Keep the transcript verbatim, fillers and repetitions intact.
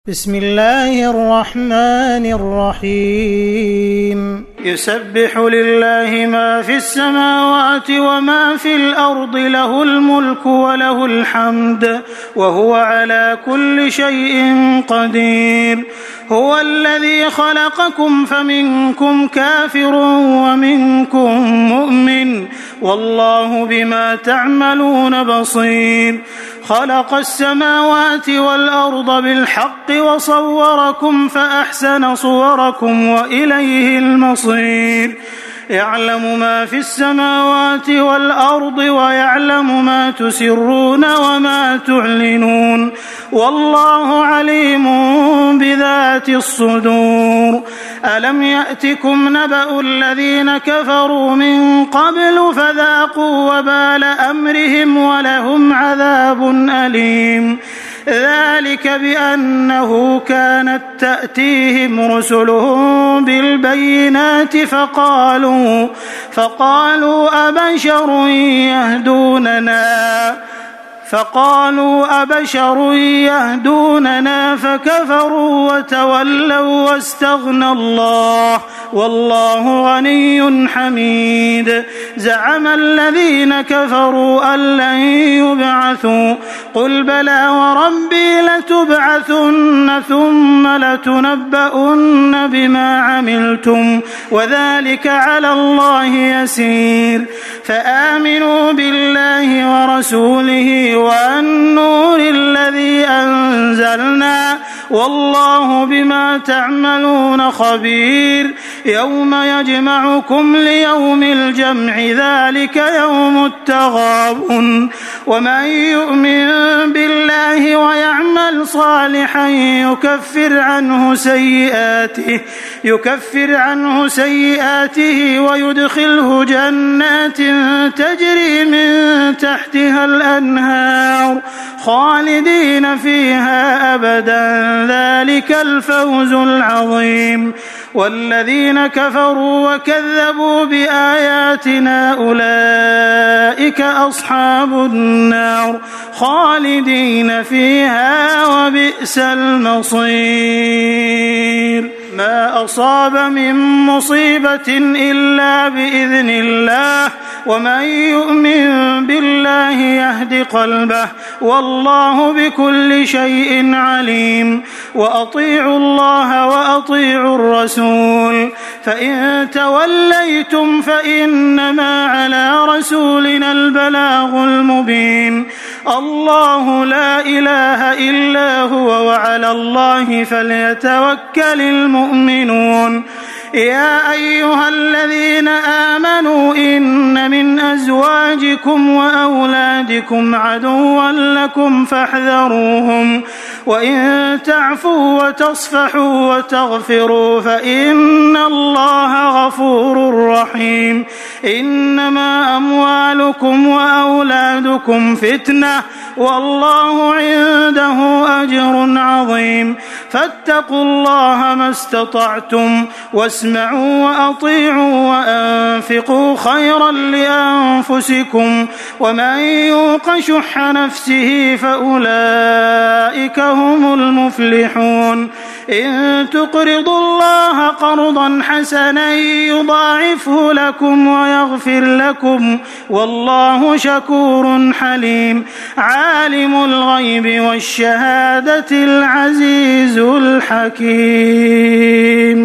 بسم الله الرحمن الرحيم يسبح لله ما في السماوات وما في الأرض له الملك وله الحمد وهو على كل شيء قدير هو الذي خلقكم فمنكم كافر ومنكم مؤمن والله بما تعملون بصير خلق السماوات والأرض بالحق وصوركم فأحسن صوركم وإليه المصير يعلم ما في السماوات والأرض ويعلم ما تسرون وما تعلنون والله عليم بذات الصدور ألم يأتكم نبأ الذين كفروا من قبل فذاقوا وبال أمرهم ولهم عذاب أليم ذلك بأنه كانت تأتيهم رسلهم بالبينات فقالوا فقالوا أبشر يهدوننا فقالوا أبشر يهدوننا فكفروا وتولوا واستغنى الله والله غني حميد زعم الذين كفروا أن لن يبعثوا قل بلى وربي لتبعثن ثم لتنبؤن بما عملتم وذلك على الله يسير فآمنوا بالله ورسوله والنور الذي أنزلنا والله بما تعملون خبير يوم يجمعكم ليوم الجمع ذلك يوم التغابن ومن يؤمن بالله ويعمل صالحا يكفر عنه سيئاته يكفر عنه سيئاته ويدخله جنات تجري من تحتها الأنهار خالدين فيها أبدا ذلك الفوز العظيم والذين كفروا وكذبوا بآياتنا أولئك أصحاب النار خالدين فيها وبئس المصير ما أصاب من مصيبة إلا بإذن الله ومن يؤمن بالله يهد قلبه والله بكل شيء عليم وأطيعوا الله وأطيعوا الرسول فإن توليتم فإنما على رسولنا البلاغ المبين الله لا إله إلا هو وعلى الله فليتوكل المؤمنون يا أيها الذين آمنوا إن من أزواجكم وأولادكم عدوا لكم فاحذروهم وإن تعفوا وتصفحوا وتغفروا فإن الله غفور رحيم إنما أموالكم وأولادكم فتنة والله عنده أجر عظيم فاتقوا الله ما استطعتم واسمعوا وأطيعوا وأنفقوا خيرا لأنفسكم ومن يوق شح نفسه فأولئك هم المفلحون إن تقرضوا الله قرضا حسنا يضاعفه لكم ويغفر لكم والله شكور حليم عالم الغيب والشهادة العزيز الحكيم.